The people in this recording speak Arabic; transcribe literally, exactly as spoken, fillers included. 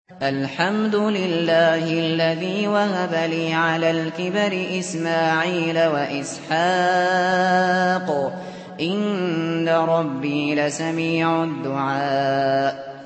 الحمد لله الذي وهب لي على الكبر إسماعيل وإسحاق إن ربي لسميع الدعاء